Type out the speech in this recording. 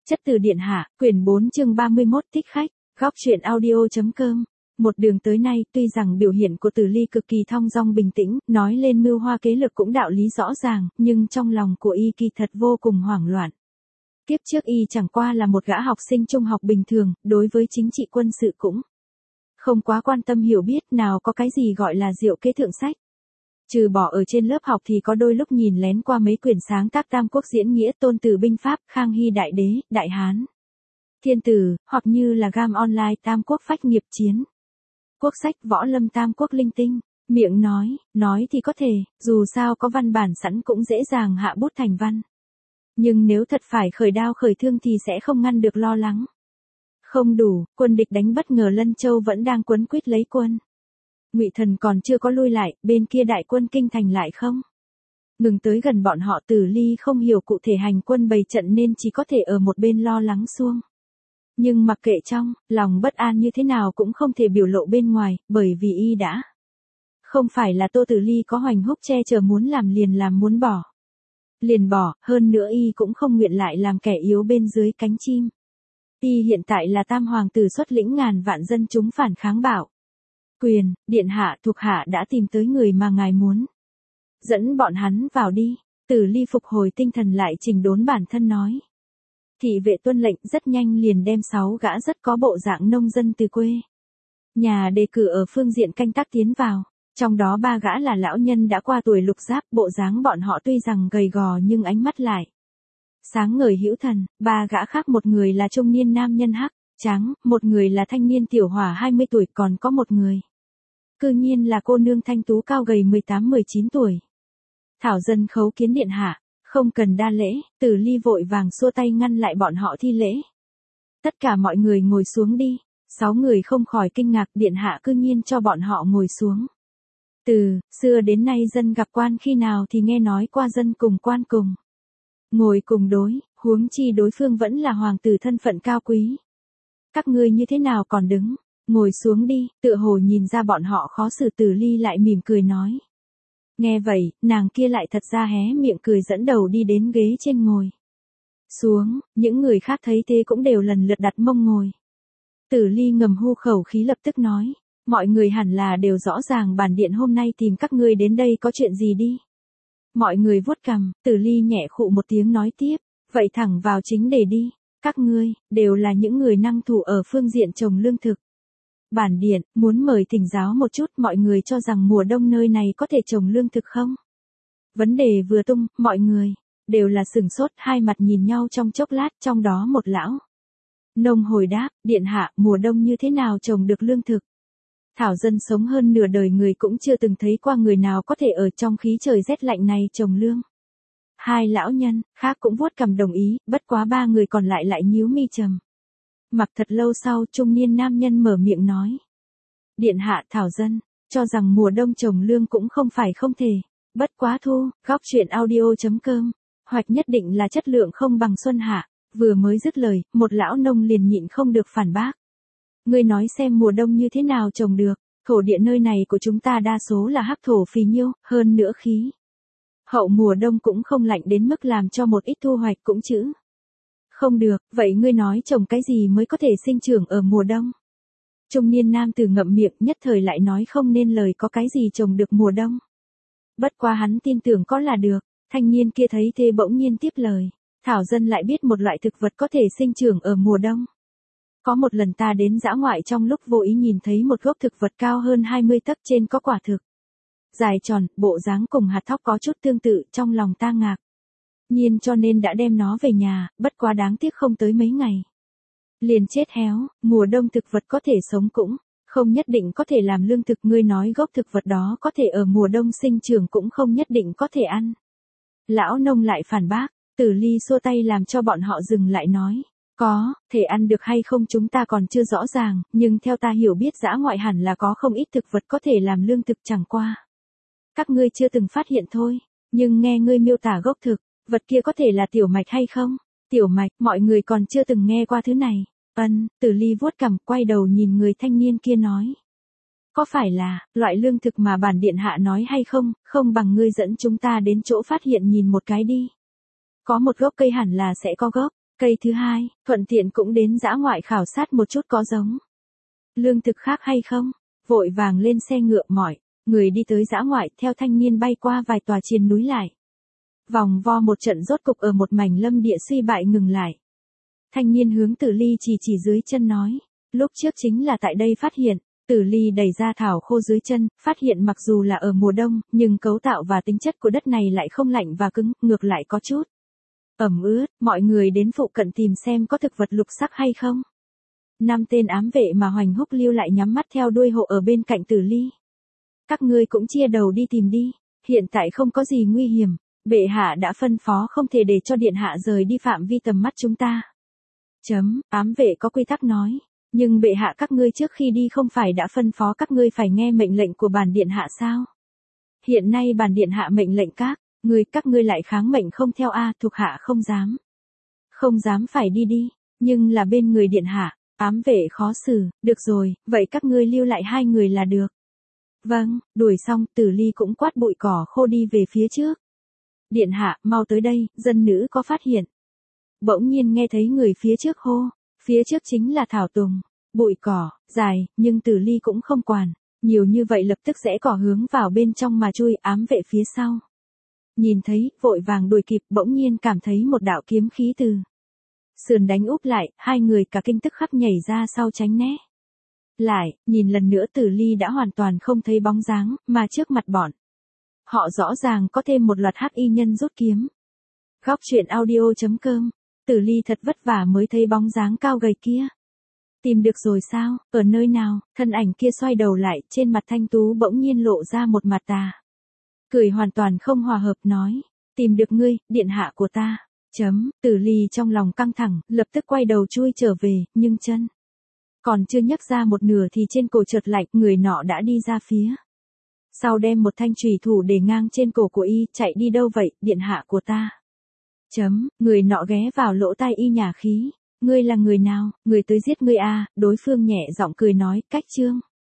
Chất từ điện hạ, quyển 4 chương 31 thích khách, góc truyện audio.com. Một đường tới nay, tuy rằng biểu hiện của Tử Ly cực kỳ thong dong bình tĩnh, nói lên mưu hoa kế lực cũng đạo lý rõ ràng, nhưng trong lòng của y kỳ thật vô cùng hoảng loạn. Kiếp trước y chẳng qua là một gã học sinh trung học bình thường, đối với chính trị quân sự cũng không quá quan tâm hiểu biết, nào có cái gì gọi là diệu kế thượng sách. Trừ bỏ ở trên lớp học thì có đôi lúc nhìn lén qua mấy quyển sáng tác Tam Quốc diễn nghĩa, Tôn Tử binh pháp, Khang Hy đại đế, Đại Hán, Thiên Tử, hoặc như là game online Tam Quốc phách nghiệp chiến, quốc sách võ lâm Tam Quốc linh tinh. Miệng nói thì có thể, dù sao có văn bản sẵn cũng dễ dàng hạ bút thành văn. Nhưng nếu thật phải khởi đao khởi thương thì sẽ không ngăn được lo lắng. Không đủ, quân địch đánh bất ngờ Lân Châu vẫn đang quấn quýt lấy quân. Ngụy Thần còn chưa có lui lại, bên kia đại quân kinh thành lại không ngừng tới gần bọn họ. Tử Ly không hiểu cụ thể hành quân bày trận nên chỉ có thể ở một bên lo lắng xuông. Nhưng mặc kệ trong lòng bất an như thế nào cũng không thể biểu lộ bên ngoài, bởi vì y đã không phải là Tô Tử Ly có hoành húc che chở, muốn làm liền làm, muốn bỏ liền bỏ, hơn nữa y cũng không nguyện lại làm kẻ yếu bên dưới cánh chim. Y hiện tại là tam hoàng tử xuất lĩnh ngàn vạn dân chúng phản kháng bảo quyền, điện hạ thuộc hạ đã tìm tới người mà ngài muốn. Dẫn bọn hắn vào đi. Tử Ly phục hồi tinh thần lại chỉnh đốn bản thân nói. Thị vệ tuân lệnh, rất nhanh liền đem 6 gã rất có bộ dạng nông dân từ quê nhà đề cử ở phương diện canh tác tiến vào. Trong đó 3 gã là lão nhân đã qua tuổi lục giáp, bộ dáng bọn họ tuy rằng gầy gò nhưng ánh mắt lại sáng ngời hữu thần. 3 gã khác, một người là trung niên nam nhân hắc trắng, một người là thanh niên tiểu hỏa 20 tuổi, còn có một người cư nhiên là cô nương thanh tú cao gầy 18-19 tuổi. Thảo dân khấu kiến điện hạ. Không cần đa lễ. Tử Ly vội vàng xua tay ngăn lại bọn họ thi lễ. Tất cả mọi người ngồi xuống đi. 6 người không khỏi kinh ngạc, điện hạ cư nhiên cho bọn họ ngồi xuống. Từ xưa đến nay dân gặp quan khi nào thì nghe nói qua dân cùng quan cùng ngồi cùng đối, huống chi đối phương vẫn là hoàng tử thân phận cao quý. Các ngươi như thế nào còn đứng, ngồi xuống đi. Tựa hồ nhìn ra bọn họ khó xử, Tử Ly lại mỉm cười nói. Nghe vậy, nàng kia lại thật ra hé miệng cười dẫn đầu đi đến ghế trên ngồi xuống. Những người khác thấy thế cũng đều lần lượt đặt mông ngồi. Tử Ly ngầm hô khẩu khí lập tức nói. Mọi người hẳn là đều rõ ràng bản điện hôm nay tìm các ngươi đến đây có chuyện gì đi. Mọi người vuốt cằm. Tử Ly nhẹ khụ một tiếng nói tiếp. Vậy thẳng vào chính đề đi. Các ngươi đều là những người năng thủ ở phương diện trồng lương thực. Bản điện muốn mời thỉnh giáo một chút, mọi người cho rằng mùa đông nơi này có thể trồng lương thực không? Vấn đề vừa tung, mọi người đều là sửng sốt, hai mặt nhìn nhau trong chốc lát. Trong đó một lão nông hồi đáp, điện hạ, mùa đông như thế nào trồng được lương thực? Thảo dân sống hơn nửa đời người cũng chưa từng thấy qua người nào có thể ở trong khí trời rét lạnh này trồng lương. Hai lão nhân khác cũng vuốt cằm đồng ý, bất quá 3 người còn lại nhíu mi trầm mặc. Thật lâu sau, trung niên nam nhân mở miệng nói. Điện hạ, thảo dân cho rằng mùa đông trồng lương cũng không phải không thể. Bất quá thu, góc truyện audio.com, hoạch nhất định là chất lượng không bằng xuân hạ. Vừa mới dứt lời, một lão nông liền nhịn không được phản bác. Ngươi nói xem mùa đông như thế nào trồng được? Thổ địa nơi này của chúng ta đa số là hắc thổ phì nhiêu, hơn nữa khí hậu mùa đông cũng không lạnh đến mức làm cho một ít thu hoạch cũng chữ không được. Vậy ngươi nói trồng cái gì mới có thể sinh trưởng ở mùa đông? Trung niên nam tử ngậm miệng, nhất thời lại nói không nên lời có cái gì trồng được mùa đông. Bất quá hắn tin tưởng có là được. Thanh niên kia thấy thế bỗng nhiên tiếp lời. Thảo dân lại biết một loại thực vật có thể sinh trưởng ở mùa đông. Có một lần ta đến dã ngoại, trong lúc vô ý nhìn thấy một gốc thực vật cao hơn 20 tấc, trên có quả thực dài tròn, bộ dáng cùng hạt thóc có chút tương tự. Trong lòng ta ngạc nhiên cho nên đã đem nó về nhà, bất quá đáng tiếc không tới mấy ngày liền chết héo. Mùa đông thực vật có thể sống cũng không nhất định có thể làm lương thực. Ngươi nói gốc thực vật đó có thể ở mùa đông sinh trưởng cũng không nhất định có thể ăn. Lão nông lại phản bác. Tử Ly xua tay làm cho bọn họ dừng lại nói. Có thể ăn được hay không chúng ta còn chưa rõ ràng, nhưng theo ta hiểu biết dã ngoại hẳn là có không ít thực vật có thể làm lương thực, chẳng qua các ngươi chưa từng phát hiện thôi. Nhưng nghe ngươi miêu tả gốc thực vật kia có thể là tiểu mạch hay không? Tiểu mạch, mọi người còn chưa từng nghe qua thứ này. Tử Ly vuốt cằm, quay đầu nhìn người thanh niên kia nói. Có phải là loại lương thực mà bản điện hạ nói hay không? Không bằng ngươi dẫn chúng ta đến chỗ phát hiện nhìn một cái đi. Có một gốc cây hẳn là sẽ có gốc Cây thứ hai, thuận tiện cũng đến dã ngoại khảo sát một chút có giống lương thực khác hay không. Vội vàng lên xe ngựa mỏi, người đi tới dã ngoại theo thanh niên bay qua vài tòa triền núi lại. Vòng vo một trận rốt cục ở một mảnh lâm địa suy bại ngừng lại. Thanh niên hướng Tử Ly chỉ dưới chân nói, lúc trước chính là tại đây phát hiện. Tử Ly đẩy ra thảo khô dưới chân, phát hiện mặc dù là ở mùa đông, nhưng cấu tạo và tính chất của đất này lại không lạnh và cứng, ngược lại có chút ẩm ướt. Mọi người đến phụ cận tìm xem có thực vật lục sắc hay không. 5 tên ám vệ mà Hoành Húc lưu lại nhắm mắt theo đuôi hộ ở bên cạnh Tử Ly. Các ngươi cũng chia đầu đi tìm đi, hiện tại không có gì nguy hiểm, bệ hạ đã phân phó không thể để cho điện hạ rời đi phạm vi tầm mắt chúng ta. Ám vệ có quy tắc nói, nhưng bệ hạ các ngươi trước khi đi không phải đã phân phó các ngươi phải nghe mệnh lệnh của bản điện hạ sao? Hiện nay bản điện hạ mệnh lệnh các ngươi lại kháng mệnh không theo thuộc hạ không dám. Không dám phải đi, nhưng là bên người điện hạ. Ám vệ khó xử, được rồi, vậy các ngươi lưu lại 2 người là được. Vâng, đuổi xong, Tử Ly cũng quát bụi cỏ khô đi về phía trước. Điện hạ, mau tới đây, dân nữ có phát hiện. Bỗng nhiên nghe thấy người phía trước hô, phía trước chính là thảo tùng, bụi cỏ, dài, nhưng Tử Ly cũng không quản, nhiều như vậy lập tức rẽ cỏ hướng vào bên trong mà chui. Ám vệ phía sau nhìn thấy, vội vàng đuổi kịp, bỗng nhiên cảm thấy một đạo kiếm khí từ sườn đánh úp lại, 2 người cả kinh tức khắc nhảy ra sau tránh né. Lại, nhìn lần nữa Tử Ly đã hoàn toàn không thấy bóng dáng, mà trước mặt bọn họ rõ ràng có thêm một loạt hắc y nhân rút kiếm. Góc truyện audio.com, Tử Ly thật vất vả mới thấy bóng dáng cao gầy kia. Tìm được rồi sao, ở nơi nào? Thân ảnh kia xoay đầu lại, trên mặt thanh tú bỗng nhiên lộ ra một mặt tà cười hoàn toàn không hòa hợp nói, tìm được ngươi, điện hạ của ta. Tử Ly trong lòng căng thẳng, lập tức quay đầu chui trở về, nhưng chân còn chưa nhấc ra một nửa thì trên cổ chợt lạnh, người nọ đã đi ra phía sau đem một thanh chùy thủ để ngang trên cổ của y. Chạy đi đâu vậy, điện hạ của ta? Người nọ ghé vào lỗ tai y nhả khí, ngươi là người nào, người tới giết ngươi? Đối phương nhẹ giọng cười nói, cách trương